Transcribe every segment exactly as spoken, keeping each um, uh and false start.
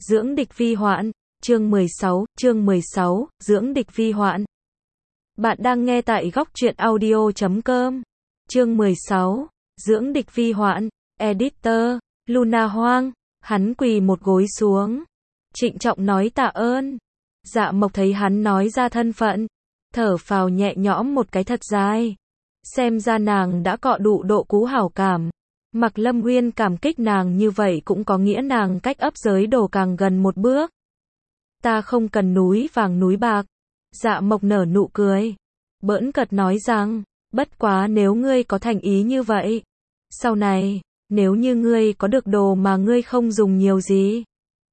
dưỡng địch vi hoạn, chương mười sáu, chương mười sáu, dưỡng địch vi hoạn. Bạn đang nghe tại góc truyện audio chấm com. Chương mười sáu, dưỡng địch vi hoạn, editor, Luna Hoang, hắn quỳ một gối xuống, trịnh trọng nói tạ ơn. Dạ Mộc thấy hắn nói ra thân phận, thở phào nhẹ nhõm một cái thật dài. Xem ra nàng đã cọ đủ độ cú hảo cảm. Mạc Lâm Uyên cảm kích nàng như vậy cũng có nghĩa nàng cách ấp giới đồ càng gần một bước. Ta không cần núi vàng núi bạc. Dạ Mộc nở nụ cười, bỡn cợt nói rằng, bất quá nếu ngươi có thành ý như vậy, sau này, nếu như ngươi có được đồ mà ngươi không dùng nhiều gì,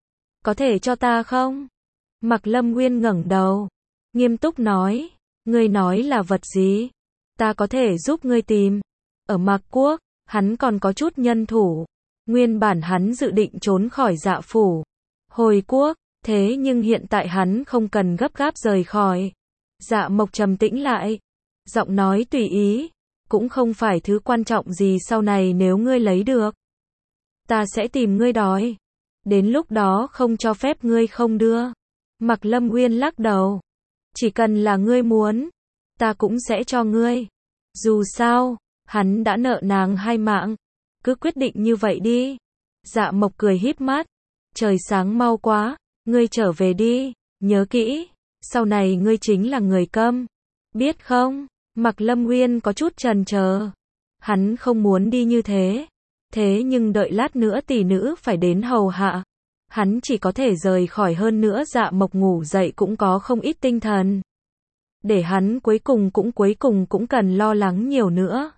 có thể cho ta không? Mạc Lâm Uyên ngẩng đầu, nghiêm túc nói, ngươi nói là vật gì? Ta có thể giúp ngươi tìm. Ở Mạc Quốc, hắn còn có chút nhân thủ. Nguyên bản hắn dự định trốn khỏi Dạ phủ, hồi quốc, thế nhưng hiện tại hắn không cần gấp gáp rời khỏi. Dạ Mộc trầm tĩnh lại, giọng nói tùy ý, cũng không phải thứ quan trọng gì sau này nếu ngươi lấy được, ta sẽ tìm ngươi đòi. Đến lúc đó không cho phép ngươi không đưa. Mạc Lâm Uyên lắc đầu, chỉ cần là ngươi muốn, ta cũng sẽ cho ngươi. Dù sao, hắn đã nợ nàng hai mạng, cứ quyết định như vậy đi. Dạ Mộc cười híp mắt, trời sáng mau quá, ngươi trở về đi, nhớ kỹ, sau này ngươi chính là người câm, biết không? Mạc Lâm Uyên có chút chần chờ, hắn không muốn đi như thế, thế nhưng đợi lát nữa tỷ nữ phải đến hầu hạ, hắn chỉ có thể rời khỏi. Hơn nữa Dạ Mộc ngủ dậy cũng có không ít tinh thần, để hắn cuối cùng cũng cuối cùng cũng cần lo lắng nhiều nữa.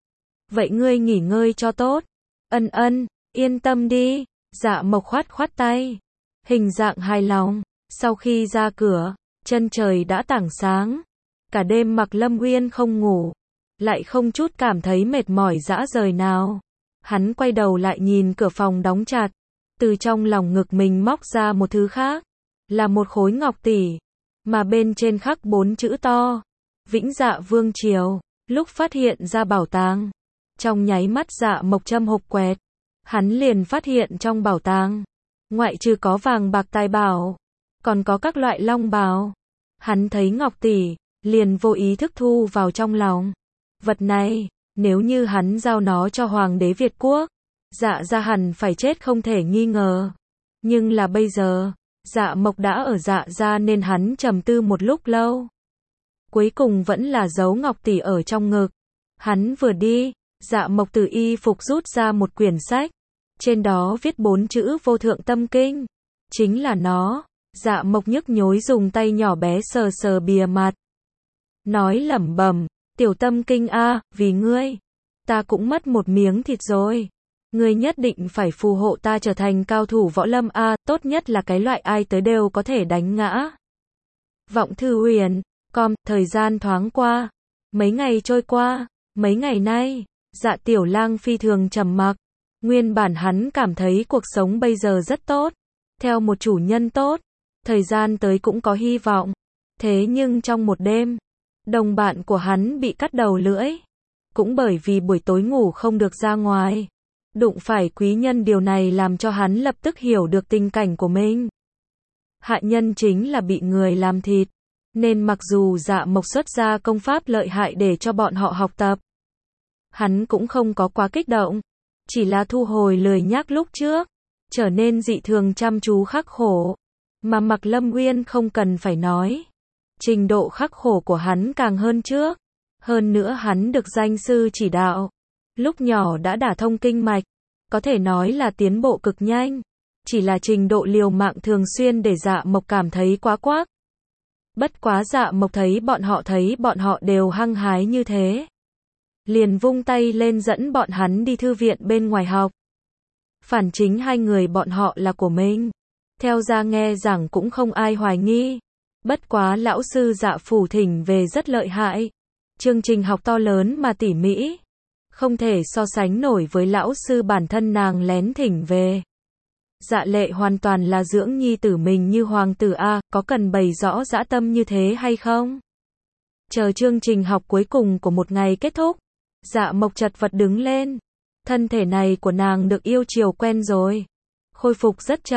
Vậy ngươi nghỉ ngơi cho tốt. Ân ân, yên tâm đi. Dạ Mộc khoát khoát tay, hình dạng hài lòng. Sau khi ra cửa, chân trời đã tảng sáng. Cả đêm Mạc Lâm Uyên không ngủ, lại không chút cảm thấy mệt mỏi dã rời nào. Hắn quay đầu lại nhìn cửa phòng đóng chặt, từ trong lòng ngực mình móc ra một thứ khác, là một khối ngọc tỷ, mà bên trên khắc bốn chữ to, Vĩnh Dạ Vương Triều. Lúc phát hiện ra bảo tàng, trong nháy mắt Dạ Mộc châm hộp quẹt, hắn liền phát hiện trong bảo tàng, ngoại trừ có vàng bạc tài bảo, còn có các loại long bào. Hắn thấy ngọc tỷ, liền vô ý thức thu vào trong lòng. Vật này, nếu như hắn giao nó cho Hoàng đế Việt Quốc, Dạ gia hẳn phải chết không thể nghi ngờ. Nhưng là bây giờ, Dạ Mộc đã ở Dạ gia nên hắn trầm tư một lúc lâu. Cuối cùng vẫn là giấu ngọc tỷ ở trong ngực. Hắn vừa đi, Dạ Mộc từ y phục rút ra một quyển sách, trên đó viết bốn chữ Vô Thượng Tâm Kinh. Chính là nó. Dạ Mộc nhức nhối dùng tay nhỏ bé sờ sờ bìa mặt, nói lẩm bẩm, tiểu tâm kinh a, vì ngươi, ta cũng mất một miếng thịt rồi. Ngươi nhất định phải phù hộ ta trở thành cao thủ võ lâm a, tốt nhất là cái loại ai tới đều có thể đánh ngã. Vọng Thư Huyền, com, thời gian thoáng qua, mấy ngày trôi qua, mấy ngày nay, Dạ Tiểu Lang phi thường trầm mặc. Nguyên bản hắn cảm thấy cuộc sống bây giờ rất tốt, theo một chủ nhân tốt, thời gian tới cũng có hy vọng. Thế nhưng trong một đêm, đồng bạn của hắn bị cắt đầu lưỡi, cũng bởi vì buổi tối ngủ không được ra ngoài, đụng phải quý nhân, điều này làm cho hắn lập tức hiểu được tình cảnh của mình. Hạ nhân chính là bị người làm thịt, nên mặc dù Dạ Mộc xuất ra công pháp lợi hại để cho bọn họ học tập, hắn cũng không có quá kích động, chỉ là thu hồi lười nhác lúc trước, trở nên dị thường chăm chú khắc khổ. Mà Mạc Lâm Uyên không cần phải nói, trình độ khắc khổ của hắn càng hơn trước. Hơn nữa hắn được danh sư chỉ đạo, lúc nhỏ đã đả thông kinh mạch, có thể nói là tiến bộ cực nhanh. Chỉ là trình độ liều mạng thường xuyên để Dạ Mộc cảm thấy quá quắc. Bất quá Dạ Mộc thấy bọn họ thấy bọn họ đều hăng hái như thế, liền vung tay lên dẫn bọn hắn đi thư viện bên ngoài học. Phản chính hai người bọn họ là của mình, theo ra nghe rằng cũng không ai hoài nghi. Bất quá lão sư Dạ phủ thỉnh về rất lợi hại, chương trình học to lớn mà tỉ mỉ, không thể so sánh nổi với lão sư bản thân nàng lén thỉnh về. Dạ Lệ hoàn toàn là dưỡng nhi tử mình như hoàng tử a, có cần bày rõ dã tâm như thế hay không? Chờ chương trình học cuối cùng của một ngày kết thúc, Dạ Mộc chật vật đứng lên, thân thể này của nàng được yêu chiều quen rồi, khôi phục rất chậm,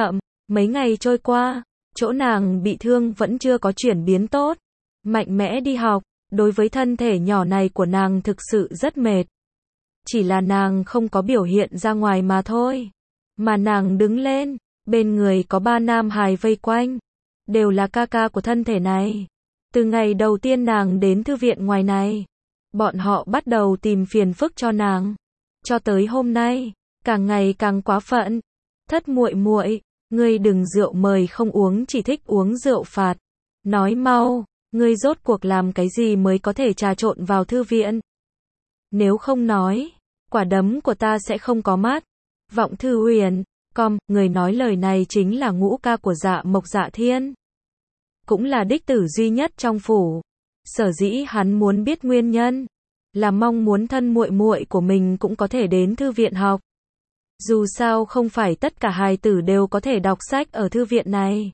Mấy ngày trôi qua, chỗ nàng bị thương vẫn chưa có chuyển biến tốt. Mạnh mẽ đi học, đối với thân thể nhỏ này của nàng thực sự rất mệt. Chỉ là nàng không có biểu hiện ra ngoài mà thôi. Mà nàng đứng lên, bên người có ba nam hài vây quanh. Đều là ca ca của thân thể này. Từ ngày đầu tiên nàng đến thư viện ngoài này, bọn họ bắt đầu tìm phiền phức cho nàng. Cho tới hôm nay, càng ngày càng quá phận. Thất muội muội, ngươi đừng rượu mời không uống, chỉ thích uống rượu phạt. Nói mau, ngươi rốt cuộc làm cái gì mới có thể trà trộn vào thư viện? Nếu không nói, quả đấm của ta sẽ không có mắt. Vọng Thư Huyền, com, người nói lời này chính là ngũ ca của Dạ Mộc Dạ Thiên. Cũng là đích tử duy nhất trong phủ. Sở dĩ hắn muốn biết nguyên nhân, là mong muốn thân muội muội của mình cũng có thể đến thư viện học. Dù sao không phải tất cả hài tử đều có thể đọc sách ở thư viện này.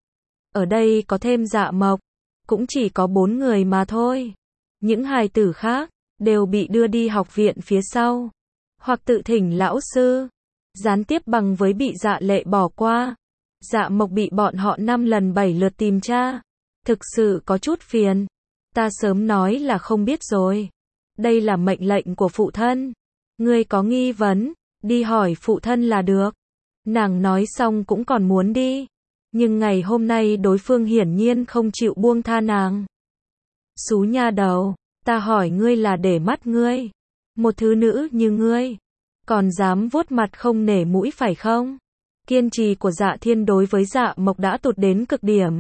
Ở đây có thêm Dạ Mộc, cũng chỉ có bốn người mà thôi. Những hài tử khác, đều bị đưa đi học viện phía sau. Hoặc tự thỉnh lão sư, gián tiếp bằng với bị Dạ Lệ bỏ qua. Dạ Mộc bị bọn họ năm lần bảy lượt tìm tra. Thực sự có chút phiền. Ta sớm nói là không biết rồi. Đây là mệnh lệnh của phụ thân. Ngươi có nghi vấn, đi hỏi phụ thân là được. Nàng nói xong cũng còn muốn đi. Nhưng ngày hôm nay đối phương hiển nhiên không chịu buông tha nàng. Xú nha đầu, ta hỏi ngươi là để mắt ngươi. Một thứ nữ như ngươi, còn dám vuốt mặt không nể mũi phải không? Kiên trì của Dạ Thiên đối với Dạ Mộc đã tụt đến cực điểm.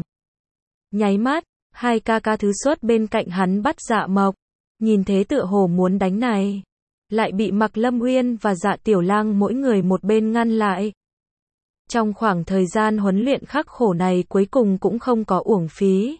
Nháy mắt, hai ca ca thứ xuất bên cạnh hắn bắt Dạ Mộc. Nhìn thế tựa hồ muốn đánh này. Lại bị Mạc Lâm Uyên và Dạ Tiểu Lang mỗi người một bên ngăn lại. Trong khoảng thời gian huấn luyện khắc khổ này cuối cùng cũng không có uổng phí.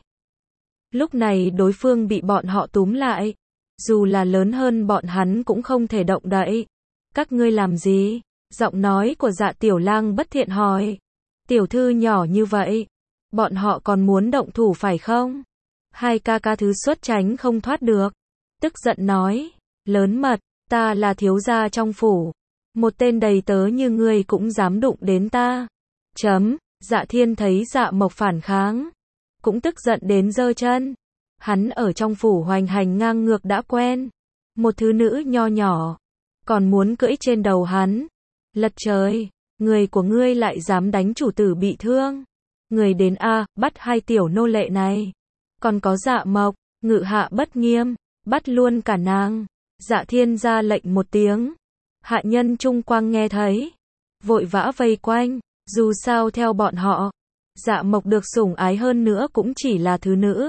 Lúc này đối phương bị bọn họ túm lại. Dù là lớn hơn bọn hắn cũng không thể động đậy. Các ngươi làm gì? Giọng nói của Dạ Tiểu Lang bất thiện hỏi. Tiểu thư nhỏ như vậy, bọn họ còn muốn động thủ phải không? Hai ca ca thứ xuất tránh không thoát được. Tức giận nói, lớn mật, ta là thiếu gia trong phủ. Một tên đầy tớ như ngươi cũng dám đụng đến ta. Chấm, Dạ Thiên thấy Dạ Mộc phản kháng. Cũng tức giận đến giơ chân. Hắn ở trong phủ hoành hành ngang ngược đã quen. Một thứ nữ nho nhỏ, còn muốn cưỡi trên đầu hắn. Lật trời, người của ngươi lại dám đánh chủ tử bị thương. Người đến A, bắt hai tiểu nô lệ này. Còn có Dạ Mộc, ngự hạ bất nghiêm, bắt luôn cả nàng. Dạ Thiên ra lệnh một tiếng. Hạ nhân chung quanh nghe thấy, vội vã vây quanh. Dù sao theo bọn họ, Dạ Mộc được sủng ái hơn nữa cũng chỉ là thứ nữ.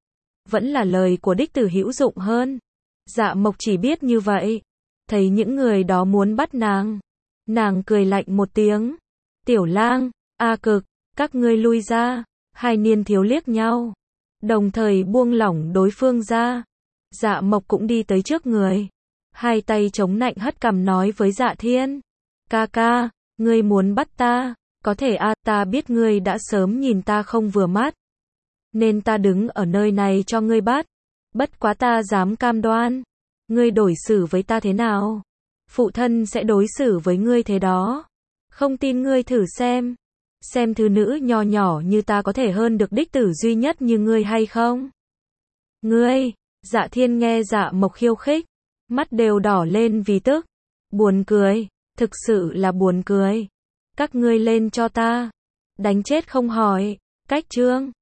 Vẫn là lời của đích tử hữu dụng hơn. Dạ Mộc chỉ biết như vậy. Thấy những người đó muốn bắt nàng, nàng cười lạnh một tiếng. Tiểu Lang, A Cực, các ngươi lui ra. Hai niên thiếu liếc nhau, đồng thời buông lỏng đối phương ra. Dạ Mộc cũng đi tới trước người, hai tay chống nạnh hất cằm nói với Dạ Thiên. Ca ca, ngươi muốn bắt ta, có thể a, ta biết ngươi đã sớm nhìn ta không vừa mắt. Nên ta đứng ở nơi này cho ngươi bắt. Bất quá ta dám cam đoan, ngươi đối xử với ta thế nào, phụ thân sẽ đối xử với ngươi thế đó. Không tin ngươi thử xem. Xem thứ nữ nho nhỏ như ta có thể hơn được đích tử duy nhất như ngươi hay không? Ngươi, Dạ Thiên nghe Dạ Mộc khiêu khích, mắt đều đỏ lên vì tức. Buồn cười, thực sự là buồn cười. Các ngươi lên cho ta. Đánh chết không hỏi. Cách chương